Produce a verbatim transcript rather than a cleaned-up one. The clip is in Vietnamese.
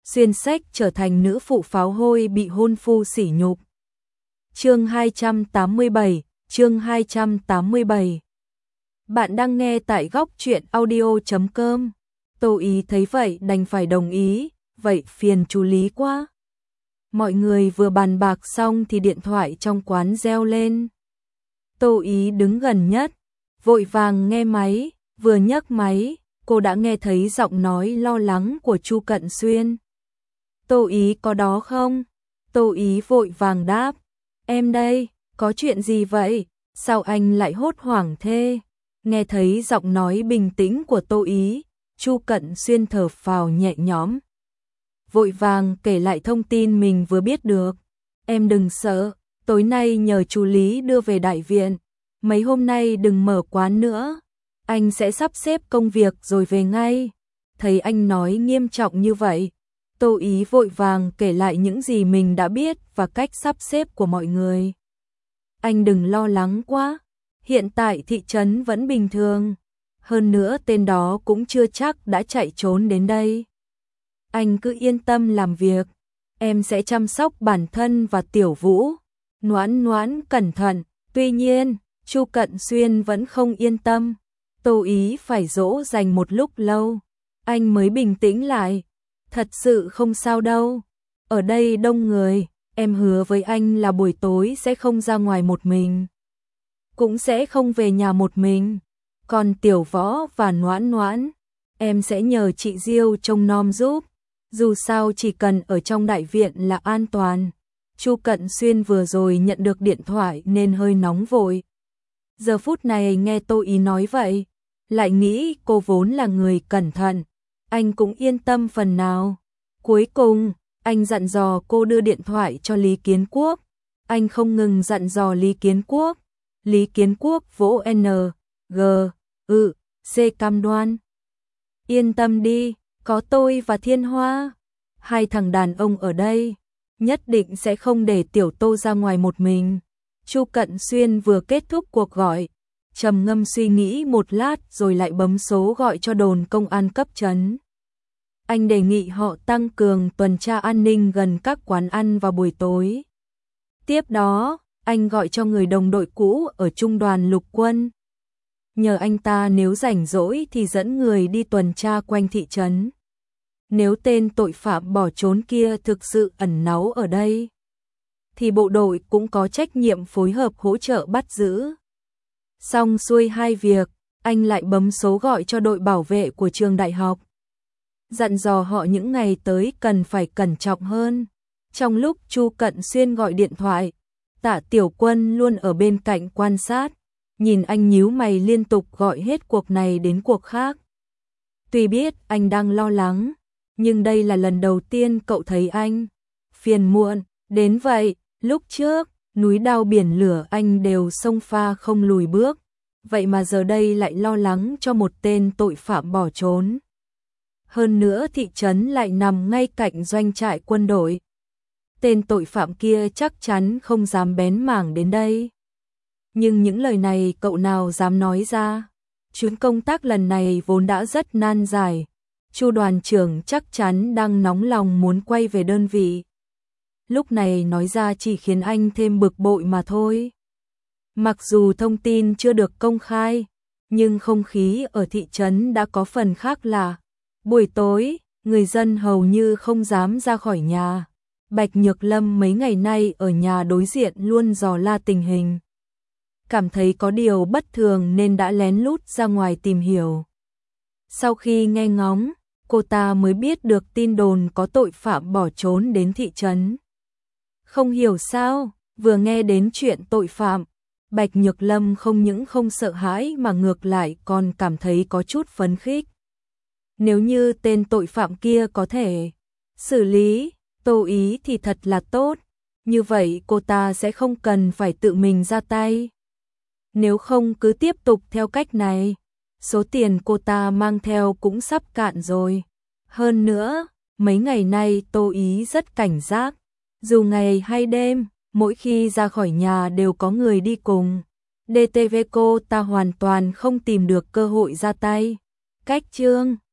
xuyên sách trở thành nữ phụ pháo hôi bị hôn phu sỉ nhục. Chương hai trăm tám mươi bảy, chương hai trăm tám mươi bảy. Bạn đang nghe tại góc truyện audio chấm com. Tô Ý thấy vậy đành phải đồng ý, vậy phiền chú Lý quá. Mọi người vừa bàn bạc xong thì điện thoại trong quán reo lên. Tô Ý đứng gần nhất, vội vàng nghe máy, vừa nhấc máy, cô đã nghe thấy giọng nói lo lắng của Chu Cận Xuyên. Tô Ý có đó không? Tô Ý vội vàng đáp, em đây, có chuyện gì vậy? Sao anh lại hốt hoảng thế? Nghe thấy giọng nói bình tĩnh của Tô Ý, Chu Cận Xuyên thở phào nhẹ nhõm. Vội vàng kể lại thông tin mình vừa biết được. Em đừng sợ, tối nay nhờ chú Lý đưa về đại viện. Mấy hôm nay đừng mở quán nữa. Anh sẽ sắp xếp công việc rồi về ngay. Thấy anh nói nghiêm trọng như vậy, Tô Ý vội vàng kể lại những gì mình đã biết và cách sắp xếp của mọi người. Anh đừng lo lắng quá, hiện tại thị trấn vẫn bình thường. Hơn nữa tên đó cũng chưa chắc đã chạy trốn đến đây. Anh cứ yên tâm làm việc, em sẽ chăm sóc bản thân và Tiểu Vũ. Noãn Noãn cẩn thận, tuy nhiên, Chu Cận Xuyên vẫn không yên tâm. Tô Ý phải dỗ dành một lúc lâu, anh mới bình tĩnh lại. Thật sự không sao đâu, ở đây đông người, em hứa với anh là buổi tối sẽ không ra ngoài một mình. Cũng sẽ không về nhà một mình. Còn Tiểu Võ và Noãn Noãn, em sẽ nhờ chị Diêu trông nom giúp. Dù sao chỉ cần ở trong đại viện là an toàn. Chu Cận Xuyên vừa rồi nhận được điện thoại nên hơi nóng vội. Giờ phút này nghe Tô Ý nói vậy, lại nghĩ cô vốn là người cẩn thận, anh cũng yên tâm phần nào. Cuối cùng, anh dặn dò cô đưa điện thoại cho Lý Kiến Quốc. Anh không ngừng dặn dò Lý Kiến Quốc. Lý Kiến Quốc vỗ N, G, Ừ, C cam đoan. Yên tâm đi, có tôi và Thiên Hoa. Hai thằng đàn ông ở đây, nhất định sẽ không để Tiểu Tô ra ngoài một mình. Chu Cận Xuyên vừa kết thúc cuộc gọi, trầm ngâm suy nghĩ một lát rồi lại bấm số gọi cho đồn công an cấp trấn. Anh đề nghị họ tăng cường tuần tra an ninh gần các quán ăn vào buổi tối. Tiếp đó, anh gọi cho người đồng đội cũ ở trung đoàn lục quân. Nhờ anh ta nếu rảnh rỗi thì dẫn người đi tuần tra quanh thị trấn. Nếu tên tội phạm bỏ trốn kia thực sự ẩn náu ở đây, thì bộ đội cũng có trách nhiệm phối hợp hỗ trợ bắt giữ. Xong xuôi hai việc, anh lại bấm số gọi cho đội bảo vệ của trường đại học. Dặn dò họ những ngày tới cần phải cẩn trọng hơn. Trong lúc Chu Cận Xuyên gọi điện thoại, Tạ Tiểu Quân luôn ở bên cạnh quan sát, nhìn anh nhíu mày liên tục gọi hết cuộc này đến cuộc khác. Tuy biết anh đang lo lắng, nhưng đây là lần đầu tiên cậu thấy anh phiền muộn đến vậy. Lúc trước, núi đao biển lửa anh đều xông pha không lùi bước, vậy mà giờ đây lại lo lắng cho một tên tội phạm bỏ trốn. Hơn nữa thị trấn lại nằm ngay cạnh doanh trại quân đội. Tên tội phạm kia chắc chắn không dám bén mảng đến đây. Nhưng những lời này cậu nào dám nói ra. Chuyến công tác lần này vốn đã rất nan giải. Chu đoàn trưởng chắc chắn đang nóng lòng muốn quay về đơn vị. Lúc này nói ra chỉ khiến anh thêm bực bội mà thôi. Mặc dù thông tin chưa được công khai, nhưng không khí ở thị trấn đã có phần khác lạ. Buổi tối, người dân hầu như không dám ra khỏi nhà. Bạch Nhược Lâm mấy ngày nay ở nhà đối diện luôn dò la tình hình. Cảm thấy có điều bất thường nên đã lén lút ra ngoài tìm hiểu. Sau khi nghe ngóng, cô ta mới biết được tin đồn có tội phạm bỏ trốn đến thị trấn. Không hiểu sao, vừa nghe đến chuyện tội phạm, Bạch Nhược Lâm không những không sợ hãi mà ngược lại còn cảm thấy có chút phấn khích. Nếu như tên tội phạm kia có thể xử lý Tô Ý thì thật là tốt, như vậy cô ta sẽ không cần phải tự mình ra tay. Nếu không cứ tiếp tục theo cách này, số tiền cô ta mang theo cũng sắp cạn rồi. Hơn nữa, mấy ngày nay Tô Ý rất cảnh giác, dù ngày hay đêm, mỗi khi ra khỏi nhà đều có người đi cùng. đê tê vê cô ta hoàn toàn không tìm được cơ hội ra tay. Cách chương